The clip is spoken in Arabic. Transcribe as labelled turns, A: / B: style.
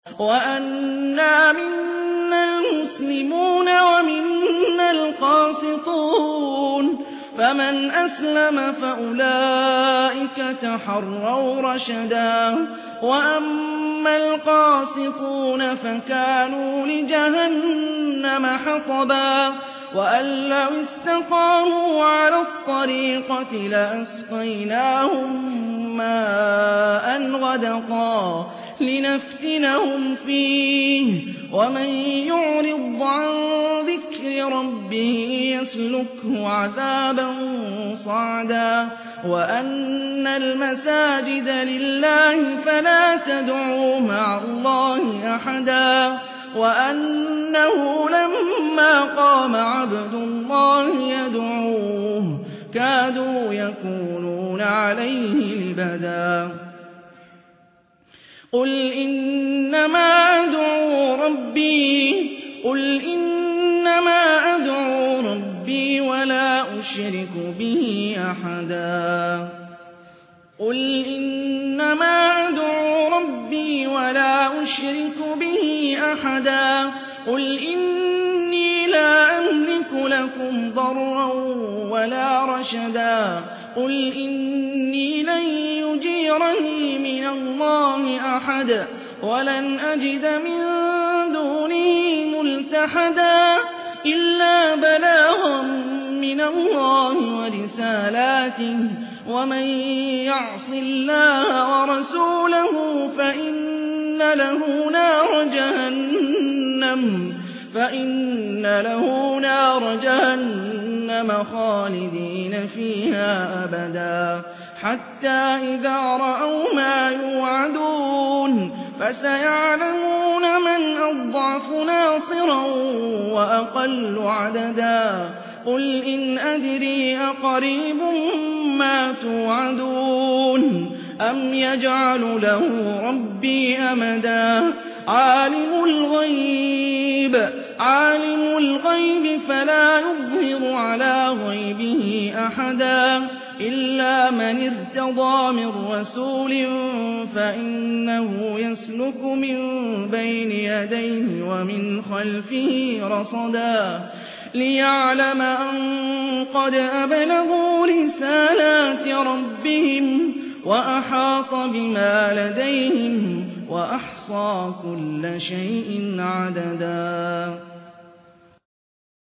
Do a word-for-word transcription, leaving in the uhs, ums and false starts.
A: وَأَنَّا مِنَّا الْمُسْلِمُونَ وَمِنَّا الْقَاسِطُونَ فَمَنْ أَسْلَمَ فَأُولَٰئِكَ تَحَرَّوْا رَشَدًا وَأَمَّا الْقَاسِطُونَ فَكَانُوا لِجَهَنَّمَ حَطَبًا وَأَن لَّوِ اسْتَقَامُوا عَلَى الطَّرِيقَةِ لَأَسْقَيْنَاهُم مَّاءً غَدَقًا لِّنَفْتِنَهُمْ فِيهِ وَمَن يُعْرِضْ عَن ذِكْرِ رَبِّهِ يَسْلُكْهُ عَذَابًا صَعَدًا وَأَنَّ الْمَسَاجِدَ لِلَّهِ فَلَا تَدْعُوا مَعَ اللَّهِ أَحَدًا وَأَنَّهُ لَمَّا قَامَ عَبْدُ اللَّهِ يَدْعُوهُ كَادُوا يَكُونُونَ عَلَيْهِ لِبَدًا قُلْ إِنَّمَا أَدْعُو رَبِّي قُلْ إِنَّمَا أَدْعُو رَبِّي وَلَا أُشْرِكُ بِهِ أَحَدًا قُلْ إِنَّمَا أَدْعُو رَبِّي وَلَا أُشْرِكُ بِهِ أَحَدًا قُلْ إِنِّي لَا أَمْلِكُ لَكُمْ ضَرًّا وَلَا رَشَدًا قُلْ إِنِّي لَن يُجِيرَنِي مِنَ اللَّهِ أَحَدٌ وَلَنْ أَجِدَ مِن دُونِهِ مُلْتَحَدًا إِلَّا بَلَاغًا مِّنَ اللَّهِ وَرِسَالَاتِهِ وَمَن يَعْصِ اللَّهَ وَرَسُولَهُ فَإِنَّ لَهُ نَارَ جَهَنَّمَ فَإِنَّ لَهُ نَارَ جَهَنَّمَ خَالِدِينَ فِيهَا أَبَدًا حَتَّىٰ إِذَا رَأَوْا مَا يُوعَدُونَ فَسَيَعْلَمُونَ مَنْ أَضْعَفُ نَاصِرًا وَأَقَلُّ عَدَدًا قُلْ إِنْ أَدْرِي أَقَرِيبٌ مَّا تُوعَدُونَ أَمْ يَجْعَلُ لَهُ رَبِّي أَمَدًا عَالِمُ الْغَيْبِ عَالِمُ الْغَيْبِ فَلَا يُظْهِرُ عَلَىٰ غَيْبِهِ أَحَدًا إِلَّا مَنِ ارْتَضَىٰ مِن رَّسُولٍ فَإِنَّهُ يَسْلُكُ مِن بَيْنِ يَدَيْهِ وَمِنْ خَلْفِهِ رَصَدًا لِّيَعْلَمَ أَن قَدْ أَبْلَغُوا رِسَالَاتِ رَبِّهِمْ وَأَحَاطَ بِمَا لَدَيْهِمْ وَأَحْصَىٰ كُلَّ شَيْءٍ عَدَدًا